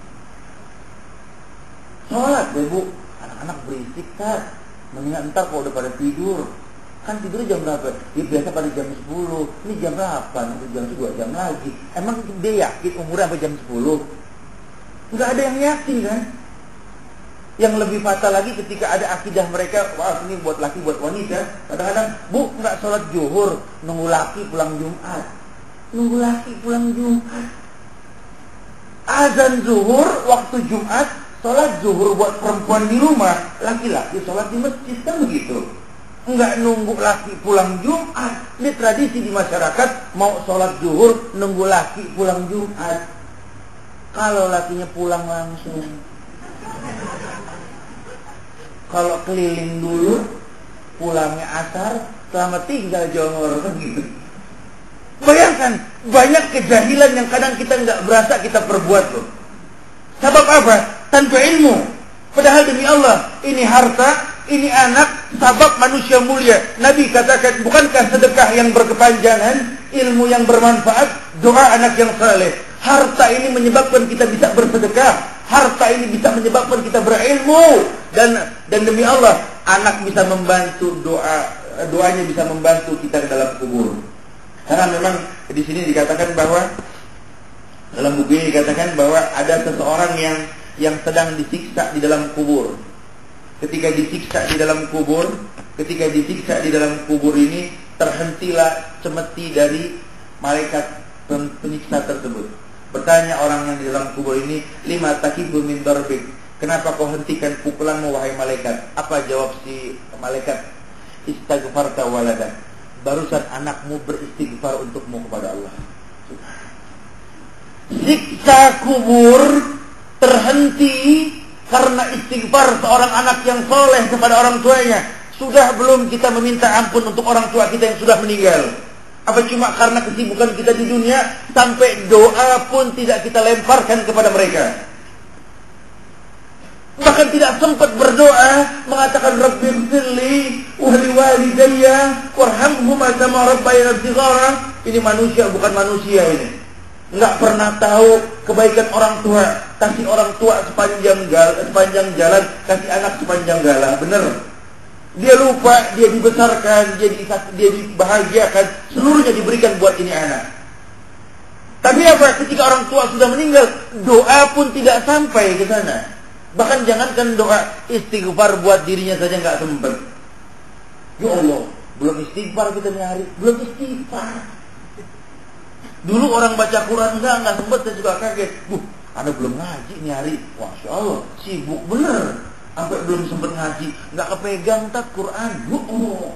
Sholat deh bu. Anak-anak berisik kan. Mendingan ntar kalau udah pada tidur. Kan tidurnya jam berapa? Ya biasa pada jam sepuluh. Ini jam delapan, jam dua jam lagi. Emang dia yakin umurnya sampai jam sepuluh? Nggak ada yang yakin kan? Yang lebih fatal lagi ketika ada akidah mereka, wah ini buat laki, buat wanita. Kadang-kadang, bu nggak sholat zuhur, nunggu laki pulang Jumat. Nunggu laki pulang Jumat. Azan zuhur waktu Jumat, sholat zuhur buat perempuan di rumah, laki-laki sholat di masjid, kan begitu. Enggak nunggu laki pulang Jumat. Ini tradisi di masyarakat, mau sholat zuhur nunggu laki pulang Jumat. Kalau lakinya pulang langsung, kalau keliling dulu, pulangnya asar, selamat tinggal Johor, kan gitu. Bayangkan, banyak kejahilan yang kadang kita nggak berasa kita perbuat loh. Sebab apa? Tanpa ilmu. Padahal demi Allah, ini harta, ini anak, sabab manusia mulia. Nabi katakan, bukankah sedekah yang berkepanjangan, ilmu yang bermanfaat, doa anak yang saleh. Harta ini menyebabkan kita bisa bersedekah. Harta ini bisa menyebabkan kita berilmu. Dan dan demi Allah, anak bisa membantu doa, doanya bisa membantu kita ke dalam kubur. Karena memang di sini dikatakan bahwa dalam buku ini dikatakan bahwa ada seseorang yang yang sedang disiksa di dalam kubur. Ketika disiksa di dalam kubur, ketika disiksa di dalam kubur ini, terhentilah cemeti dari malaikat penyiksa tersebut. Bertanya orang yang di dalam kubur ini, lima takibu min darbik, kenapa kau hentikan pukulanmu wahai malaikat? Apa jawab si malaikat? Istighfarta waladak, barusan anakmu beristighfar untukmu kepada Allah. Siksa kubur terhenti karena istighfar seorang anak yang soleh kepada orang tuanya. Sudah belum kita meminta ampun untuk orang tua kita yang sudah meninggal? Apa cuma karena kesibukan kita di dunia sampai doa pun tidak kita lemparkan kepada mereka? Bahkan tidak sempat berdoa mengatakan Rabbighfirli wa liwalidayya warhamhuma kama rabbayani shighara. Ini manusia bukan manusia ini. Enggak pernah tahu kebaikan orang tua. Kasih orang tua sepanjang jalan, sepanjang jalan, kasih anak sepanjang galah. Benar. Dia lupa, dia dibesarkan, dia di, dia dibahagiakan, seluruhnya diberikan buat ini anak. Tapi apa? Ketika orang tua sudah meninggal, doa pun tidak sampai ke sana. Bahkan jangankan doa, istighfar buat dirinya saja nggak sempat. Ya Allah, belum istighfar kita nih hari, belum istighfar. Dulu orang baca Quran enggak, enggak sempat, saya juga kaget. Buh, Anda belum ngaji nih hari. Masya Allah, sibuk bener. Sampai belum sempat ngaji, nggak kepegang tak Quran. Oh,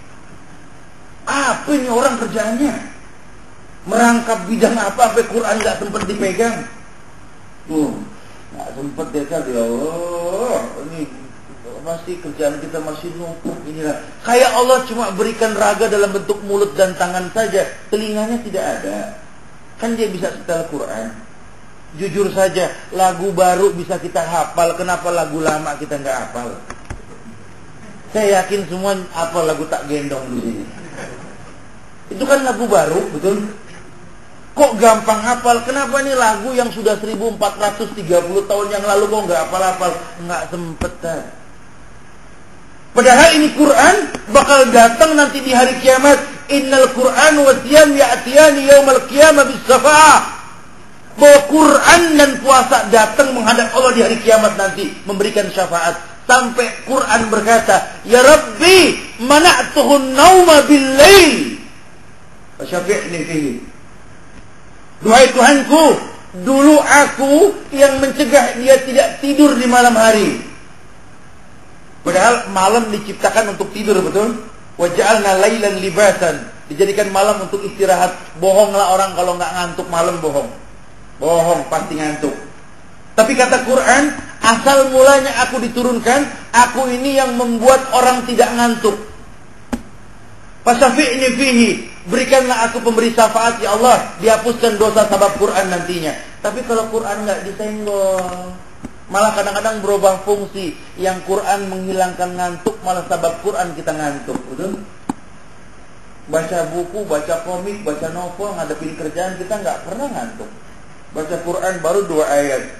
apa ini orang kerjaannya? Merangkap bidang apa sampai Quran nggak sempat dipegang? Tuh, nggak sempat dia kan. Ya Allah, ini pasti kerjaan kita masih numpuk inilah. Kayak Allah cuma berikan raga dalam bentuk mulut dan tangan saja, telinganya tidak ada. Kan dia bisa setel Quran. Jujur saja, lagu baru bisa kita hafal, kenapa lagu lama kita nggak hafal? Saya yakin semua hafal lagu Tak Gendong di sini. Itu kan lagu baru, betul? Kok gampang hafal? Kenapa ini lagu yang sudah seribu empat ratus tiga puluh tahun yang lalu kok nggak hafal-hafal? Nggak sempet kan? Padahal ini Quran bakal datang nanti di hari kiamat. Innal Quran wa siyam ya'tiyani yaumal qiyamah bis-syafa'ah. Bahwa Quran dan puasa datang menghadap Allah di hari kiamat nanti memberikan syafaat. Sampai Quran berkata, Ya Rabbi, mana'tuhun nauma bil-lail fasyafi'ni fihi. Duhai Tuhanku, dulu aku yang mencegah dia tidak tidur di malam hari. Padahal malam diciptakan untuk tidur, betul? Wa ja'alna lailan libasan. Dijadikan malam untuk istirahat. Bohonglah orang kalau nggak ngantuk malam, bohong. Bohong, pasti ngantuk. Tapi kata Quran, asal mulanya aku diturunkan, aku ini yang membuat orang tidak ngantuk. Fasyafi'ni fihi, berikanlah aku pemberi syafaat ya Allah, dihapuskan dosa sabab Quran nantinya. Tapi kalau Quran nggak disenggol, malah kadang-kadang berubah fungsi. Yang Quran menghilangkan ngantuk, malah sabab Quran kita ngantuk, betul? Baca buku, baca komik, baca novel, ngadepin kerjaan kita nggak pernah ngantuk. Baca Quran baru dua ayat.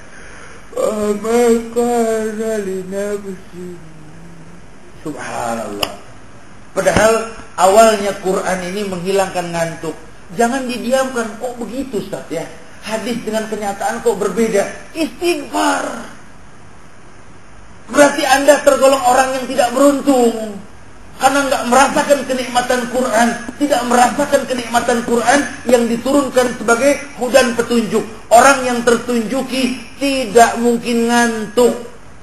Subhanallah. Padahal awalnya Quran ini menghilangkan ngantuk. Jangan didiamkan. Kok begitu Ustaz ya? Hadis dengan kenyataan kok berbeda. Istighfar. Berarti Anda tergolong orang yang tidak beruntung. Karena nggak merasakan kenikmatan Quran, tidak merasakan kenikmatan Quran yang diturunkan sebagai hudan petunjuk. Orang yang tertunjuki tidak mungkin ngantuk.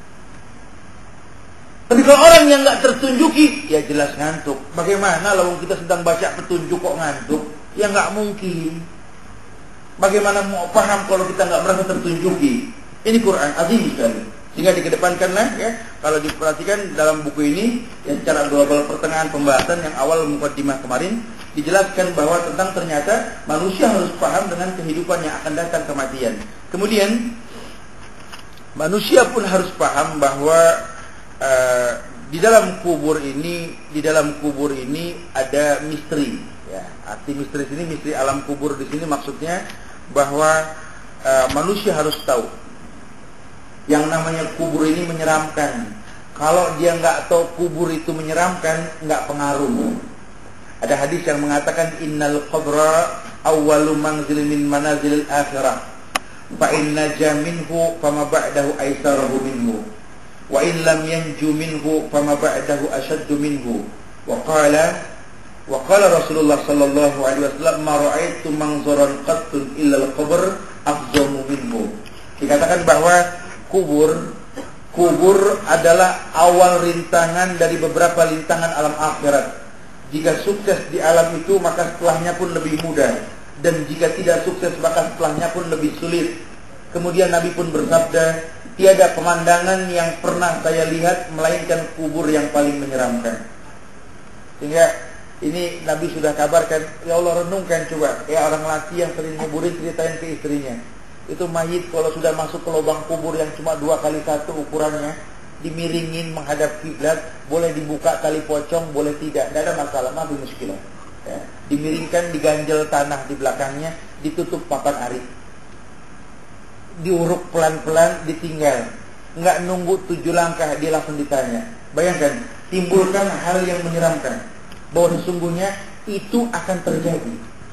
Tapi kalau orang yang nggak tertunjuki, ya jelas ngantuk. Bagaimana kalau kita sedang baca petunjuk kok ngantuk? Ya nggak mungkin. Bagaimana mau paham kalau kita nggak merasa tertunjuki? Ini Quran azim sekali. Sehingga dikedepankanlah ya, kalau diperhatikan dalam buku ini ya, secara global pertengahan pembahasan yang awal mukaddimah kemarin dijelaskan bahwa tentang ternyata manusia harus paham dengan kehidupan yang akan datang, kematian. Kemudian manusia pun harus paham bahwa uh, di dalam kubur ini, di dalam kubur ini ada misteri. Ya, arti misteri sini, misteri alam kubur di sini maksudnya bahwa uh, manusia harus tahu yang namanya kubur ini menyeramkan. Kalau dia nggak tahu kubur itu menyeramkan, nggak pengaruh. Ada hadis yang mengatakan innal qabra awwalu manzilin min manazilil akhirah. Fa inna jaminhu fama ba'dahu aisarahu minhu. Wa in lam yanju minhu fama ba'dahu ashaddu minhu. Wa qala wa qala Rasulullah sallallahu alaihi wasallam ma ra'aitu manzaran qattun illa al-qabr afzamu minhu. Dikatakan bahwa kubur kubur adalah awal rintangan dari beberapa rintangan alam akhirat. Jika sukses di alam itu, maka setelahnya pun lebih mudah, dan jika tidak sukses, maka setelahnya pun lebih sulit. Kemudian Nabi pun bersabda, tiada pemandangan yang pernah saya lihat melainkan kubur yang paling menyeramkan. Sehingga ini Nabi sudah kabarkan. Ya Allah, renungkan coba, ya orang laki yang sering nguburin ceritain ke istrinya, itu mayit kalau sudah masuk ke lubang kubur yang cuma dua kali satu ukurannya, dimiringin menghadap kiblat, boleh dibuka tali pocong, boleh tidak, tidak ada masalah, ma muskilah. Ya. Dimiringkan, diganjel tanah di belakangnya, ditutup papan arit, diuruk pelan-pelan, ditinggal, nggak nunggu tujuh langkah dia langsung ditanya. Bayangkan, timbulkan hal yang menyeramkan bahwa sesungguhnya itu akan terjadi.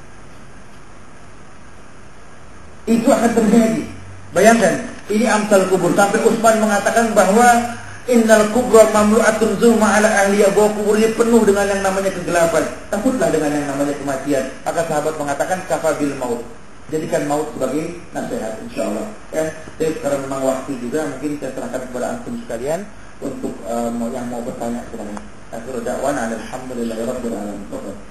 Itu akan terjadi. Bayangkan, ini amsal kubur. Sampai Utsman mengatakan bahwa innal kubra mamlu'atun zulma ala ahliya, bahwa kubur ini penuh dengan yang namanya kegelapan. Takutlah dengan yang namanya kematian. Maka sahabat mengatakan kafabil maut. Jadikan maut sebagai nasihat, insyaallah. Ya, jadi karena memang waktu juga, mungkin saya serahkan kepada antum sekalian untuk uh, yang mau bertanya silakan. Akhirul da'wana alhamdulillahirabbil alamin.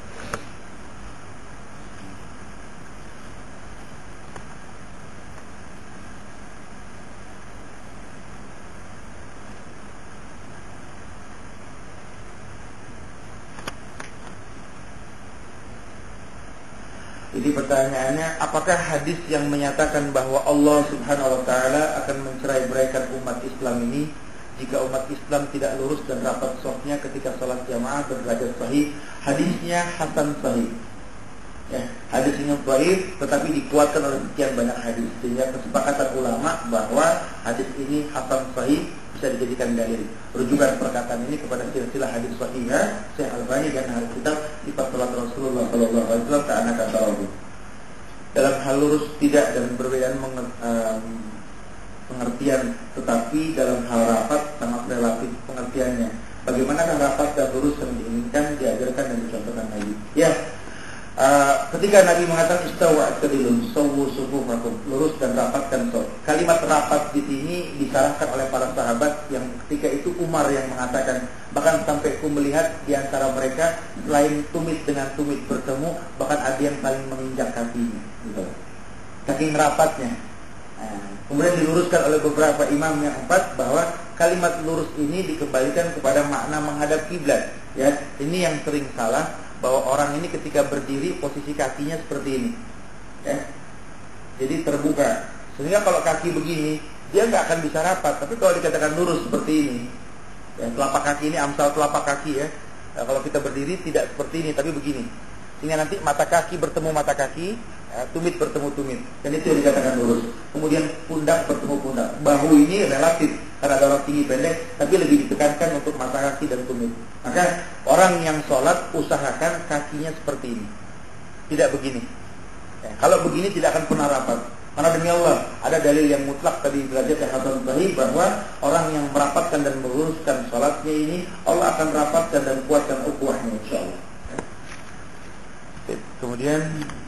Jadi pertanyaannya, apakah hadis yang menyatakan bahwa Allah Subhanahu wa taala akan mencerai-beraikan umat Islam ini jika umat Islam tidak lurus dan rapat shafnya ketika salat jamaah berderajat sahih? Hadisnya hasan sahih. Ya, hadis ini baik tetapi dikuatkan oleh sekian banyak hadis, sehingga kesepakatan ulama bahwa hadis ini hasan sahih bisa dijadikan dalil. Rujukan perkataan ini kepada silsilah hadis sahihah Syekh Albani dan hadis kitab sifat salat Rasulullah sallallahu alaihi wasallam ta'ana katahu. Dalam hal lurus tidak dan perbedaan pengertian, tetapi dalam hal rapat sangat relatif pengertiannya. Bagaimanakah rapat dan lurus yang diinginkan, diajarkan dan dicontohkan Nabi? Ya, Uh, ketika Nabi mengatakan istawa'at kadilun sawu sufufakum, lurus dan rapatkan shaf. Kalimat rapat di sini disarankan oleh para sahabat yang ketika itu Umar yang mengatakan, bahkan sampai ku melihat di antara mereka selain tumit dengan tumit bertemu, bahkan ada yang saling menginjak kakinya, gitu. Saking rapatnya. Nah, kemudian diluruskan oleh beberapa imam yang empat bahwa kalimat lurus ini dikembalikan kepada makna menghadap kiblat. Ya, ini yang sering salah. Bahwa orang ini ketika berdiri posisi kakinya seperti ini, ya, jadi terbuka, sehingga kalau kaki begini dia nggak akan bisa rapat. Tapi kalau dikatakan lurus seperti ini, ya, telapak kaki ini amsal telapak kaki, ya, nah, kalau kita berdiri tidak seperti ini tapi begini, sehingga nanti mata kaki bertemu mata kaki, ya, tumit bertemu tumit, dan itu yang dikatakan lurus. Kemudian pundak bertemu pundak, bahu ini relatif karena ada orang tinggi pendek, tapi lebih ditekankan untuk mata kaki dan tumit. Maka orang yang sholat usahakan kakinya seperti ini, tidak begini. Ya, kalau begini tidak akan pernah rapat. Karena demi Allah ada dalil yang mutlak tadi belajar yang hasan sahih bahwa orang yang merapatkan dan meluruskan sholatnya ini Allah akan rapatkan dan kuatkan ukhuwahnya insyaallah. Ya. Kemudian,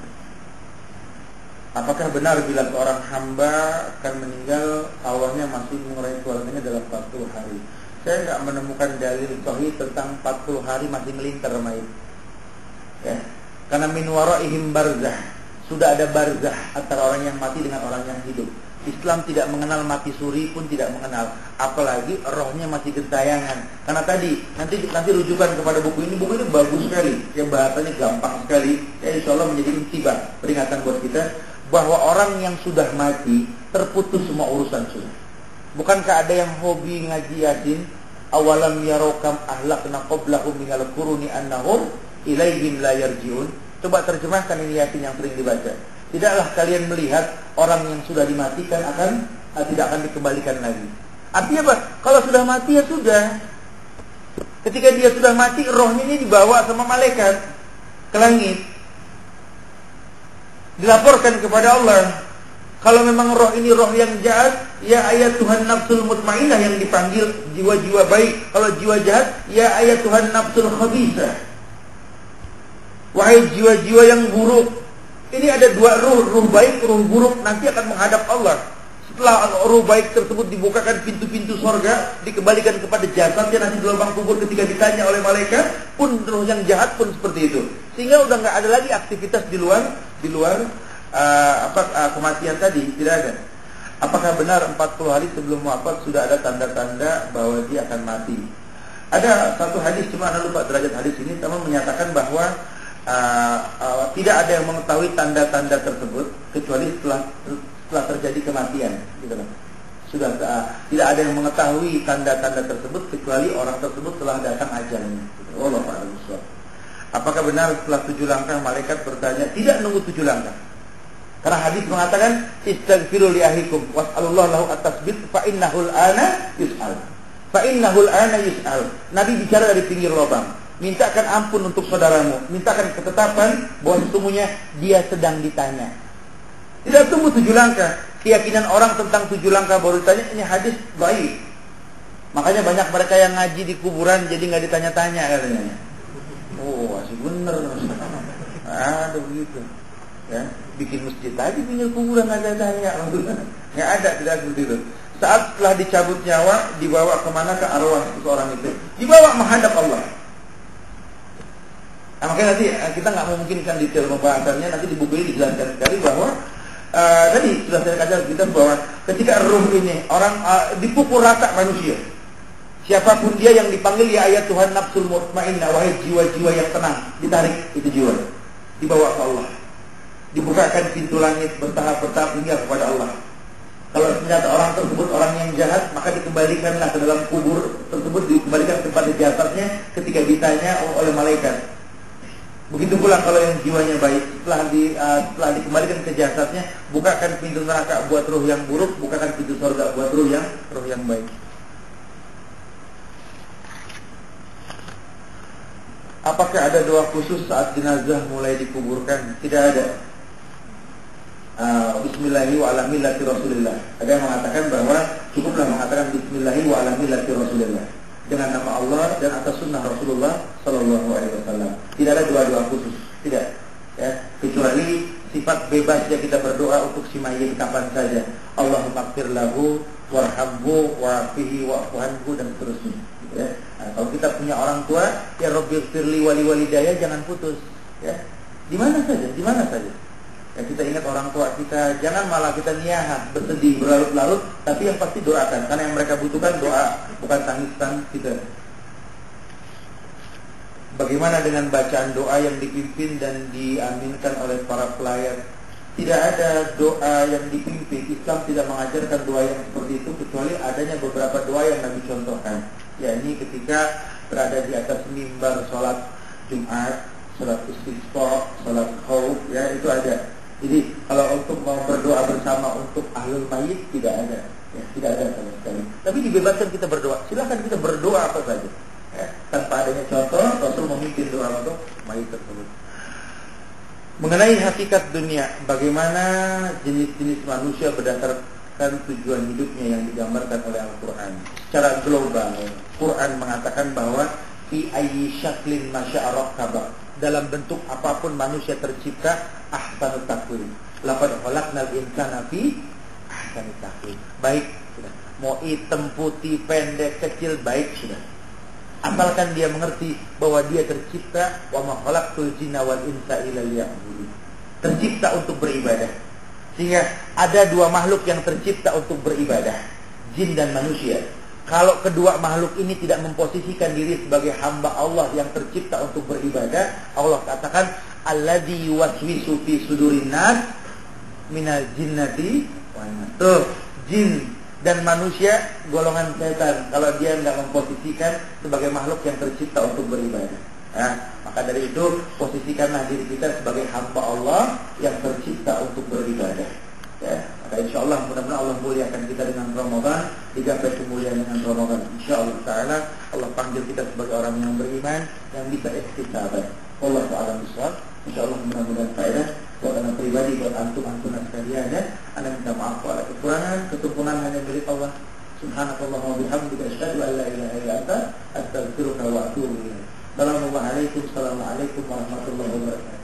apakah benar bila seorang hamba akan meninggal Allahnya masih mengurai keluarganya dalam empat puluh hari? Saya tidak menemukan dalil sahih tentang empat puluh hari masih melintar mayit. Ya. Karena min waraihim barzah, sudah ada barzah antara orang yang mati dengan orang yang hidup. Islam tidak mengenal mati suri pun tidak mengenal, apalagi rohnya masih gentayangan. Karena tadi nanti nanti rujukan kepada buku ini, buku ini bagus sekali, ya bahasanya gampang sekali. Ya insya Allah menjadi intibah, peringatan buat kita bahwa orang yang sudah mati terputus semua urusan sudah. Bukankah ada yang hobi ngaji Yasin? Awalam yarokam ahlakna qablahum minal quruni annahum ilaihim la yarjiun. Coba terjemahkan ini Yasin yang sering dibaca. Tidaklah kalian melihat orang yang sudah dimatikan akan uh, tidak akan dikembalikan lagi. Artinya apa? Kalau sudah mati ya sudah. Ketika dia sudah mati, rohnya ini dibawa sama malaikat ke langit, dilaporkan kepada Allah. Kalau memang roh ini roh yang jahat, ya ayat Tuhan nafsul mutmainnah yang dipanggil jiwa-jiwa baik. Kalau jiwa jahat, ya ayat Tuhan nafsul khabisah. Wahai jiwa-jiwa yang buruk. Ini ada dua ruh, ruh baik, ruh buruk, nanti akan menghadap Allah. Setelah ruh baik tersebut dibukakan pintu-pintu sorga, dikembalikan kepada jasadnya nanti di lubang kubur ketika ditanya oleh malaikat, pun ruh yang jahat pun seperti itu. Sehingga udah nggak ada lagi aktivitas di luar di luar uh, apa uh, kematian tadi, tidak ada. Apakah benar empat puluh hari sebelum wafat sudah ada tanda-tanda bahwa dia akan mati? Ada satu hadis, cuma anda lupa derajat hadis ini, sama menyatakan bahwa Uh, uh, tidak ada yang mengetahui tanda-tanda tersebut kecuali setelah setelah terjadi kematian, gitu kan? Sudah uh, tidak ada yang mengetahui tanda-tanda tersebut kecuali orang tersebut telah datang ajalnya. Wallahu a'lam bishawab. Apakah benar setelah tujuh langkah malaikat bertanya? Tidak nunggu tujuh langkah. Karena hadis mengatakan istaghfiru li ahikum was'alullahu lahu at-tasbit fa innahul ana yus'al. Fa innahul ana yus'al. Nabi bicara dari pinggir lubang. Mintakan ampun untuk saudaramu, mintakan ketetapan bahwa sesungguhnya dia sedang ditanya. Tidak tunggu tujuh langkah. Keyakinan orang tentang tujuh langkah baru ditanya, ini hadis baik. Makanya banyak mereka yang ngaji di kuburan jadi nggak ditanya-tanya katanya. Oh, masih bener. Ada begitu. Ya, bikin masjid lagi pinggir kuburan nggak ada tanya. Nggak ada, tidak seperti itu. Saat setelah dicabut nyawa, dibawa kemana ke arwah seseorang itu? Dibawa menghadap Allah. Nah, makanya nanti kita nggak memungkinkan detail pembahasannya. Nanti di buku ini dijelaskan sekali bahwa uh, tadi sudah saya katakan kita bahwa ketika ruh ini orang uh, dipukul rata manusia, siapapun dia yang dipanggil ya ayat Tuhan nafsul mutmainnah, wahai jiwa-jiwa yang tenang, ditarik itu jiwa, dibawa ke Allah, dibukakan pintu langit bertahap-bertahap hingga kepada Allah. Kalau ternyata orang tersebut orang yang jahat, maka dikembalikanlah ke dalam kubur tersebut, dikembalikan kepada jasadnya ketika ditanya oleh malaikat. Begitu pula kalau yang jiwanya baik, setelah di, uh, setelah dikembalikan ke jasadnya, bukakan pintu neraka buat ruh yang buruk, bukakan pintu surga buat ruh yang ruh yang baik. Apakah ada doa khusus saat jenazah mulai dikuburkan? Tidak ada. Uh, Bismillahi wa ala millati Rasulillah. Ada yang mengatakan bahwa cukuplah mengatakan Bismillahi wa ala millati Rasulillah, dengan nama Allah dan atas sunnah Rasulullah Sallallahu Alaihi Wasallam. Tidak ada doa-doa khusus, tidak. Ya, kecuali sifat bebasnya kita berdoa untuk si mayit kapan saja. Allahumma ighfir lahu warhamhu wa'afihi wa'fuhanhu dan seterusnya. Ya. Nah, kalau kita punya orang tua, ya Rabbi ighfirli wali walidayya, jangan putus. Ya, di mana saja, di mana saja. Ya, kita ingat orang tua kita, jangan malah kita niyahan, bersedih, berlarut-larut, tapi yang pasti doakan, karena yang mereka butuhkan doa, bukan tangisan kita. Bagaimana dengan bacaan doa yang dipimpin dan diaminkan oleh para pelayat? Tidak ada doa yang dipimpin. Islam tidak mengajarkan doa yang seperti itu, kecuali adanya beberapa doa yang Nabi contohkan. Ya, ini ketika berada di atas mimbar sholat Jumat, sholat istisqa, sholat khauf, ya itu ada. Jadi kalau untuk mau berdoa bersama untuk ahlul mayit tidak ada, ya, tidak ada sama sekali. Tapi dibebaskan kita berdoa. Silakan kita berdoa apa saja, ya, tanpa adanya contoh Rasul memimpin doa untuk mayit tersebut. Mengenai hakikat dunia, bagaimana jenis-jenis manusia berdasarkan tujuan hidupnya yang digambarkan oleh Al-Quran. Secara global, Quran mengatakan bahwa fi ayyi syaklin masya'arok kabak, dalam bentuk apapun manusia tercipta, ahsanut taqwim. Laqad khalaqnal insana fi ahsanit taqwim. Baik, sudah. Mau hitam, putih, pendek, kecil, baik sudah. Asalkan dia mengerti bahwa dia tercipta, wa ma khalaqtul jinna wal insa illa liya'budun. Tercipta untuk beribadah. Sehingga ada dua makhluk yang tercipta untuk beribadah, jin dan manusia. Kalau kedua makhluk ini tidak memposisikan diri sebagai hamba Allah yang tercipta untuk beribadah, Allah katakan alladzi yuwaswisu fi sudurin nas minal jinnati wan nas. Tuh, jin dan manusia golongan setan kalau dia tidak memposisikan sebagai makhluk yang tercipta untuk beribadah. Nah, maka dari itu posisikanlah diri kita sebagai hamba Allah yang tercipta untuk beribadah. Ya, maka insya Allah mudah-mudahan Allah muliakan kita dengan Ramadan, digapai kemuliaan dengan Ramadan. Insya Allah Taala Allah panggil kita sebagai orang yang beriman yang bisa istiqamah. Allah Taala misal. Insya Allah mudah-mudahan faedah buat anak pribadi, buat antum-antum sekalian ya. Anda minta maaf kalau ada kekurangan, kesempurnaan hanya milik Allah. Subhanakallah wa bihamdika asyhadu an la ilaha illa anta astaghfiruka wa atubu ilaik. Assalamualaikum warahmatullahi wabarakatuh.